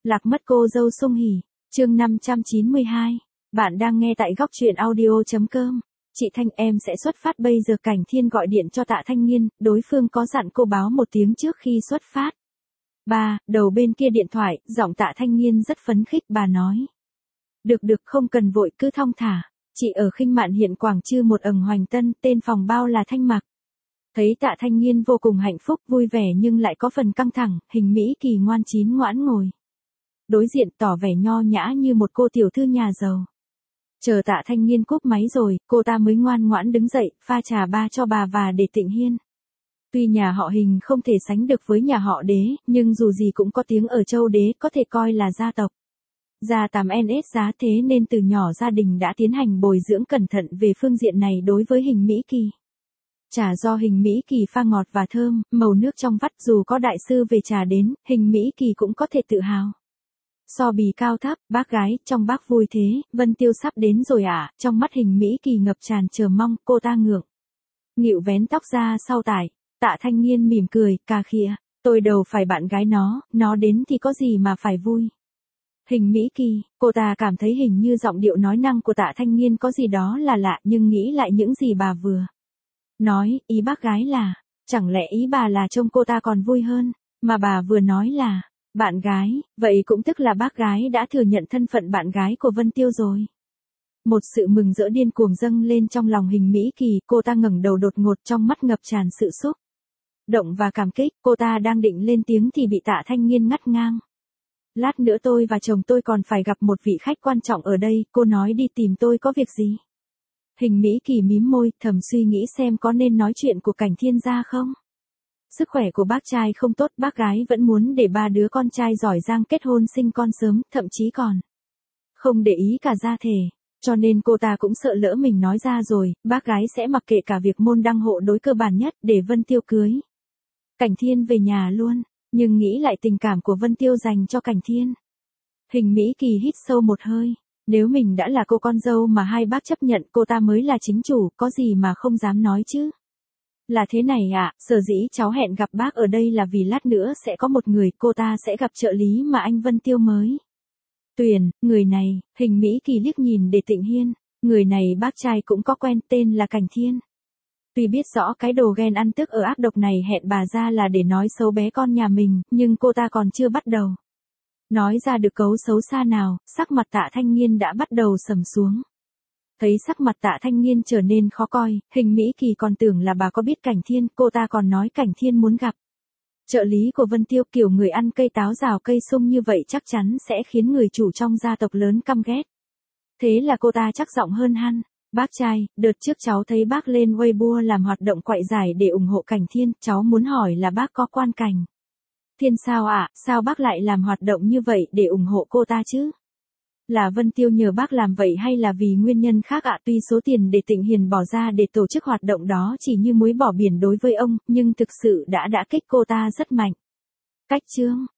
Lạc mất cô dâu Sung Hỉ, chương 592. Bạn đang nghe tại góc truyện audio.com. Chị Thanh em sẽ xuất phát bây giờ. Cảnh Thiên gọi điện cho Tạ Thanh Nghiên, đối phương có dặn cô báo một tiếng trước khi xuất phát. Đầu bên kia điện thoại, giọng Tạ Thanh Nghiên rất phấn khích, bà nói. Được không cần vội, cứ thong thả. Chị ở Khinh Mạn hiện Quảng Chư một ầng Hoành Tân, tên phòng bao là Thanh Mặc. Thấy Tạ Thanh Nghiên vô cùng hạnh phúc, vui vẻ nhưng lại có phần căng thẳng, Hình Mỹ Kỳ ngoan chín ngoãn ngồi đối diện, tỏ vẻ nho nhã như một cô tiểu thư nhà giàu. Chờ Tạ Thanh Nghiên cúp máy rồi, cô ta mới ngoan ngoãn đứng dậy, pha trà ba cho bà và để Tịnh Hiên. Tuy nhà họ Hình không thể sánh được với nhà họ Đế, nhưng dù gì cũng có tiếng ở Châu Đế, có thể coi là gia tộc. Gia 8NS giá, thế nên từ nhỏ gia đình đã tiến hành bồi dưỡng cẩn thận về phương diện này đối với Hình Mỹ Kỳ. Trà do Hình Mỹ Kỳ pha ngọt và thơm, màu nước trong vắt, dù có đại sư về trà đến, Hình Mỹ Kỳ cũng có thể tự hào. So bì cao thấp, bác gái, trong bác vui thế, Vân Tiêu sắp đến rồi à, trong mắt Hình Mỹ Kỳ ngập tràn chờ mong, cô ta ngượng nghịu vén tóc ra sau tải. Tạ Thanh Nghiên mỉm cười, cà khịa, tôi đâu phải bạn gái nó đến thì có gì mà phải vui. Hình Mỹ Kỳ, cô ta cảm thấy hình như giọng điệu nói năng của Tạ Thanh Nghiên có gì đó là lạ, nhưng nghĩ lại những gì bà vừa nói, ý bác gái là, chẳng lẽ ý bà là trông cô ta còn vui hơn, mà bà vừa nói là bạn gái, vậy cũng tức là bác gái đã thừa nhận thân phận bạn gái của Vân Tiêu rồi. Một sự mừng rỡ điên cuồng dâng lên trong lòng Hình Mỹ Kỳ, cô ta ngẩng đầu đột ngột, trong mắt ngập tràn sự xúc động và cảm kích. Cô ta đang định lên tiếng thì bị Tạ Thanh Nghiên ngắt ngang. Lát nữa tôi và chồng tôi còn phải gặp một vị khách quan trọng ở đây, cô nói đi tìm tôi có việc gì. Hình Mỹ Kỳ mím môi, thầm suy nghĩ xem có nên nói chuyện của Cảnh Thiên ra không. Sức khỏe của bác trai không tốt, bác gái vẫn muốn để ba đứa con trai giỏi giang kết hôn sinh con sớm, thậm chí còn không để ý cả gia thể. Cho nên cô ta cũng sợ lỡ mình nói ra rồi, bác gái sẽ mặc kệ cả việc môn đăng hộ đối cơ bản nhất để Vân Tiêu cưới Cảnh Thiên về nhà luôn. Nhưng nghĩ lại tình cảm của Vân Tiêu dành cho Cảnh Thiên, Hình Mỹ Kỳ hít sâu một hơi. Nếu mình đã là cô con dâu mà hai bác chấp nhận, cô ta mới là chính chủ, có gì mà không dám nói chứ. Là thế này ạ, sở dĩ cháu hẹn gặp bác ở đây là vì lát nữa sẽ có một người, cô ta sẽ gặp trợ lý mà anh Vân Tiêu mới tuyển. Người này, Hình Mỹ Kỳ liếc nhìn để Tịnh Hiên, người này bác trai cũng có quen, tên là Cảnh Thiên. Tuy biết rõ cái đồ ghen ăn tức ở ác độc này hẹn bà ra là để nói xấu bé con nhà mình, nhưng cô ta còn chưa bắt đầu nói ra được cấu xấu xa nào, sắc mặt Tạ Thanh Nghiên đã bắt đầu sầm xuống. Thấy sắc mặt Tạ Thanh Nghiên trở nên khó coi, Hình Mỹ Kỳ còn tưởng là bà có biết Cảnh Thiên, cô ta còn nói Cảnh Thiên muốn gặp trợ lý của Vân Tiêu, kiểu người ăn cây táo rào cây sung như vậy chắc chắn sẽ khiến người chủ trong gia tộc lớn căm ghét. Thế là cô ta chắc giọng hơn hẳn. Bác trai, đợt trước cháu thấy bác lên Weibo làm hoạt động quại giải để ủng hộ Cảnh Thiên, cháu muốn hỏi là bác có quan Cảnh Thiên sao ạ, sao bác lại làm hoạt động như vậy để ủng hộ cô ta chứ? Là Vân Tiêu nhờ bác làm vậy hay là vì nguyên nhân khác ạ? Tuy số tiền để Tịnh Hiền bỏ ra để tổ chức hoạt động đó chỉ như muối bỏ biển đối với ông, nhưng thực sự đã kích cô ta rất mạnh. Cách chương